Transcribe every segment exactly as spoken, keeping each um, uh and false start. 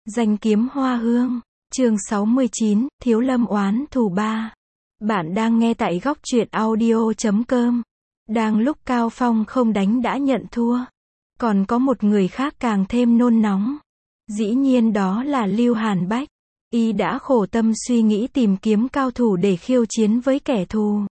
Danh kiếm hoa hương, chương sáu mươi chín, Thiếu Lâm oán thù ba. Bạn đang nghe tại góc truyện audio chấm com. Đang lúc Cao Phong không đánh đã nhận thua. Còn có một người khác càng thêm nôn nóng. Dĩ nhiên đó là Lưu Hàn Bách. Y đã khổ tâm suy nghĩ tìm kiếm cao thủ để khiêu chiến với kẻ thù.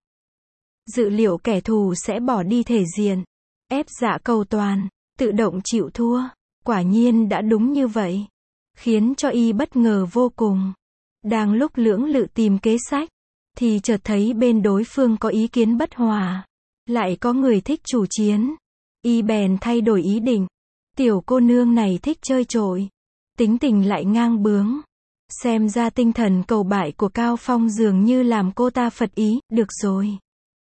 Dự liệu kẻ thù sẽ bỏ đi thể diện, ép dạ cầu toàn, tự động chịu thua. Quả nhiên đã đúng như vậy. Khiến cho y bất ngờ vô cùng. Đang lúc lưỡng lự tìm kế sách, thì chợt thấy bên đối phương có ý kiến bất hòa. Lại có người thích chủ chiến. Y bèn thay đổi ý định. Tiểu cô nương này thích chơi trội. Tính tình lại ngang bướng. Xem ra tinh thần cầu bại của Cao Phong dường như làm cô ta phật ý, được rồi.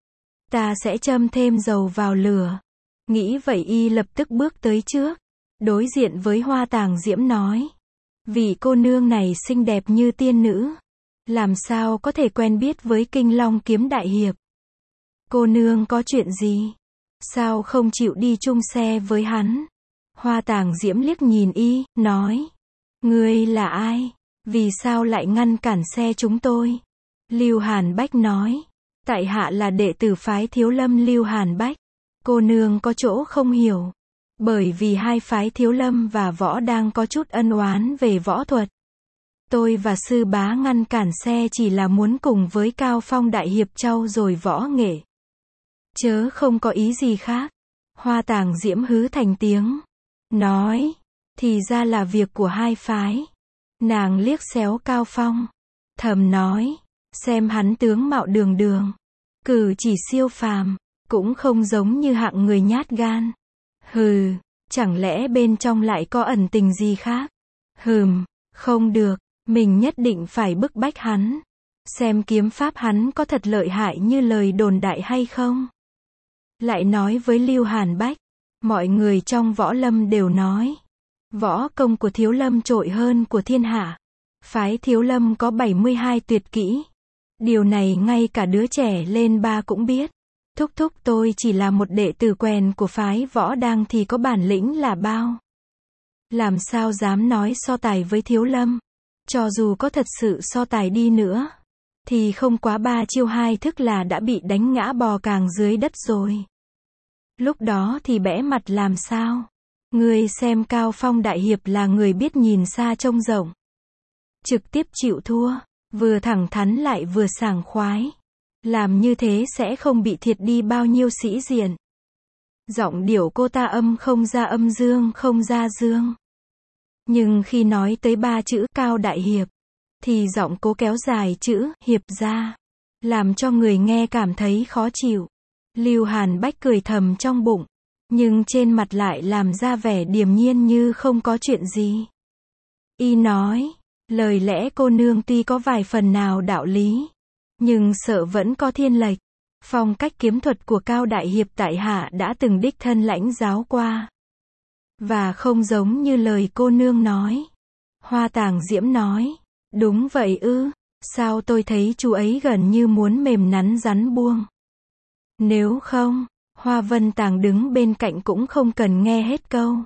Ta sẽ châm thêm dầu vào lửa. Nghĩ vậy y lập tức bước tới trước. Đối diện với Hoa Tàng Diễm nói. Vị cô nương này xinh đẹp như tiên nữ. Làm sao có thể quen biết với Kinh Long Kiếm đại hiệp. Cô nương có chuyện gì? Sao không chịu đi chung xe với hắn? Hoa Tàng Diễm liếc nhìn y, nói. Ngươi là ai? Vì sao lại ngăn cản xe chúng tôi? Lưu Hàn Bách nói. Tại hạ là đệ tử phái Thiếu Lâm Lưu Hàn Bách. Cô nương có chỗ không hiểu. Bởi vì hai phái Thiếu Lâm và Võ đang có chút ân oán về võ thuật. Tôi và sư bá ngăn cản xe chỉ là muốn cùng với Cao Phong đại hiệp trau dồi võ nghệ. Chớ không có ý gì khác. Hoa Tàng Diễm hứ thành tiếng. Nói. Thì ra là việc của hai phái. Nàng liếc xéo Cao Phong. Thầm nói. Xem hắn tướng mạo đường đường. Cử chỉ siêu phàm. Cũng không giống như hạng người nhát gan. Hừ, chẳng lẽ bên trong lại có ẩn tình gì khác? Hừm, không được, mình nhất định phải bức bách hắn. Xem kiếm pháp hắn có thật lợi hại như lời đồn đại hay không? Lại nói với Lưu Hàn Bách, mọi người trong võ lâm đều nói. Võ công của Thiếu Lâm trội hơn của thiên hạ. Phái Thiếu Lâm có bảy mươi hai tuyệt kỹ. Điều này ngay cả đứa trẻ lên ba cũng biết. Thúc thúc tôi chỉ là một đệ tử quèn của phái Võ Đang thì có bản lĩnh là bao. Làm sao dám nói so tài với Thiếu Lâm. Cho dù có thật sự so tài đi nữa. Thì không quá ba chiêu hai thức là đã bị đánh ngã bò càng dưới đất rồi. Lúc đó thì bẽ mặt làm sao. Người xem Cao Phong đại hiệp là người biết nhìn xa trông rộng. Trực tiếp chịu thua. Vừa thẳng thắn lại vừa sảng khoái. Làm như thế sẽ không bị thiệt đi bao nhiêu sĩ diện. Giọng điệu cô ta âm không ra âm dương không ra dương. Nhưng khi nói tới ba chữ Cao đại hiệp, thì giọng cố kéo dài chữ hiệp ra. Làm cho người nghe cảm thấy khó chịu. Lưu Hàn Bách cười thầm trong bụng. Nhưng trên mặt lại làm ra vẻ điềm nhiên như không có chuyện gì. Y nói, lời lẽ cô nương tuy có vài phần nào đạo lý. Nhưng sợ vẫn có thiên lệch. Phong cách kiếm thuật của Cao đại hiệp tại hạ đã từng đích thân lãnh giáo qua. Và không giống như lời cô nương nói. Hoa Tàng Diễm nói. Đúng vậy ư. Sao tôi thấy chú ấy gần như muốn mềm nắn rắn buông. Nếu không, Hoa Vân Tàng đứng bên cạnh cũng không cần nghe hết câu.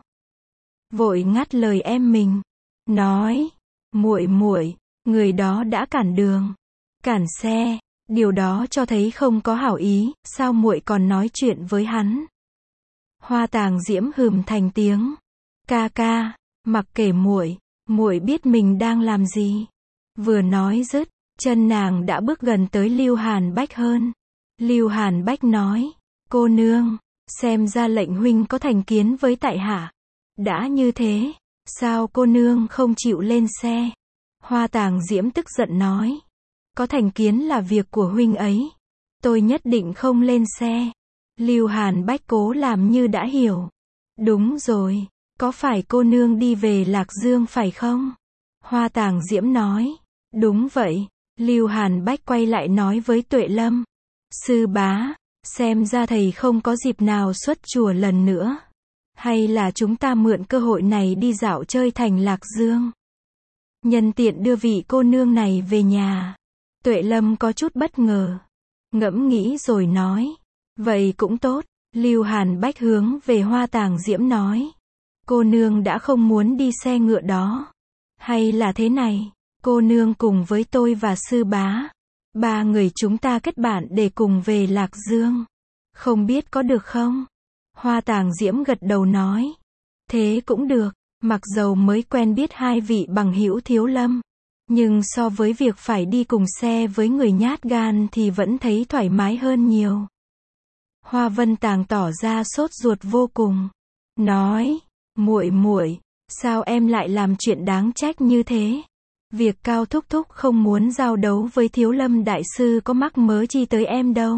Vội ngắt lời em mình. Nói. Muội muội, người đó đã cản đường. Cản xe, điều đó cho thấy không có hảo ý, sao muội còn nói chuyện với hắn? Hoa Tàng Diễm hừm thành tiếng. Ca ca, mặc kệ muội, muội biết mình đang làm gì. Vừa nói dứt, chân nàng đã bước gần tới Lưu Hàn Bách hơn. Lưu Hàn Bách nói, cô nương, xem ra lệnh huynh có thành kiến với tại hạ. Đã như thế, sao cô nương không chịu lên xe? Hoa Tàng Diễm tức giận nói. Có thành kiến là việc của huynh ấy. Tôi nhất định không lên xe. Lưu Hàn Bách cố làm như đã hiểu. Đúng rồi, có phải cô nương đi về Lạc Dương phải không? Hoa Tàng Diễm nói. Đúng vậy. Lưu Hàn Bách quay lại nói với Tuệ Lâm. Sư bá, xem ra thầy không có dịp nào xuất chùa lần nữa. Hay là chúng ta mượn cơ hội này đi dạo chơi thành Lạc Dương. Nhân tiện đưa vị cô nương này về nhà. Tuệ Lâm có chút bất ngờ. Ngẫm nghĩ rồi nói. Vậy cũng tốt. Lưu Hàn Bách hướng về Hoa Tàng Diễm nói. Cô nương đã không muốn đi xe ngựa đó. Hay là thế này, cô nương cùng với tôi và sư bá, ba người chúng ta kết bạn để cùng về Lạc Dương. Không biết có được không? Hoa Tàng Diễm gật đầu nói. Thế cũng được, mặc dầu mới quen biết hai vị bằng hữu Thiếu Lâm. Nhưng so với việc phải đi cùng xe với người nhát gan thì vẫn thấy thoải mái hơn nhiều. Hoa Vân Tàng tỏ ra sốt ruột vô cùng. Nói, muội muội, sao em lại làm chuyện đáng trách như thế? Việc Cao thúc thúc không muốn giao đấu với Thiếu Lâm đại sư có mắc mớ chi tới em đâu.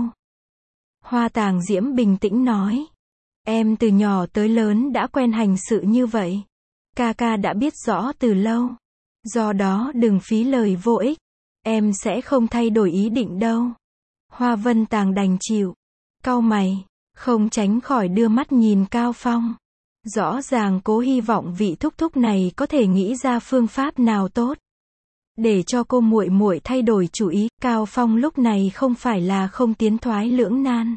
Hoa Tàng Diễm bình tĩnh nói. Em từ nhỏ tới lớn đã quen hành sự như vậy. Ca ca đã biết rõ từ lâu. Do đó đừng phí lời vô ích. Em sẽ không thay đổi ý định đâu. Hoa Vân Tàng đành chịu. Cau mày, không tránh khỏi đưa mắt nhìn Cao Phong. Rõ ràng cố hy vọng vị thúc thúc này có thể nghĩ ra phương pháp nào tốt để cho cô muội muội thay đổi chủ ý. Cao Phong lúc này không phải là không tiến thoái lưỡng nan.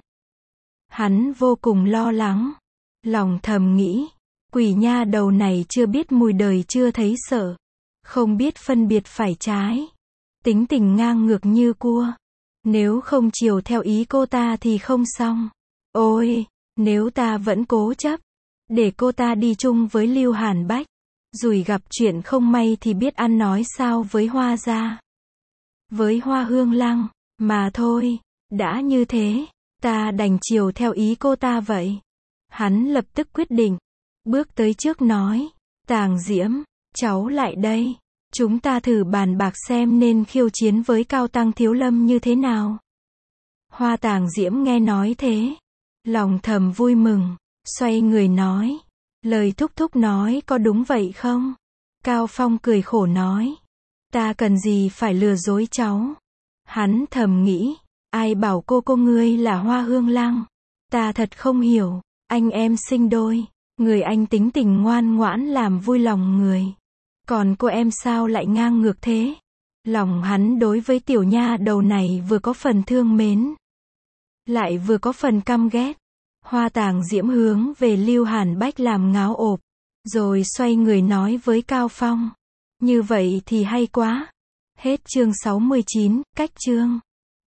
Hắn vô cùng lo lắng. Lòng thầm nghĩ, quỷ nha đầu này chưa biết mùi đời chưa thấy sợ. Không biết phân biệt phải trái. Tính tình ngang ngược như cua. Nếu không chiều theo ý cô ta thì không xong. Ôi, nếu ta vẫn cố chấp để cô ta đi chung với Lưu Hàn Bách, rủi gặp chuyện không may thì biết ăn nói sao với Hoa gia, với Hoa Hương Lăng, mà thôi, đã như thế, ta đành chiều theo ý cô ta vậy. Hắn lập tức quyết định, bước tới trước nói, Tàng Diễm, cháu lại đây, chúng ta thử bàn bạc xem nên khiêu chiến với Cao Tăng Thiếu Lâm như thế nào. Hoa Tàng Diễm nghe nói thế, lòng thầm vui mừng, xoay người nói, lời thúc thúc nói có đúng vậy không? Cao Phong cười khổ nói, ta cần gì phải lừa dối cháu. Hắn thầm nghĩ, ai bảo cô cô ngươi là Hoa Hương Lăng, ta thật không hiểu, anh em sinh đôi, người anh tính tình ngoan ngoãn làm vui lòng người, còn cô em sao lại ngang ngược thế? Lòng hắn đối với tiểu nha đầu này vừa có phần thương mến, lại vừa có phần căm ghét. Hoa Tàng Diễm hướng về Lưu Hàn Bách làm ngáo ộp, rồi xoay người nói với Cao Phong, như vậy thì hay quá. Hết chương sáu mươi chín, cách chương.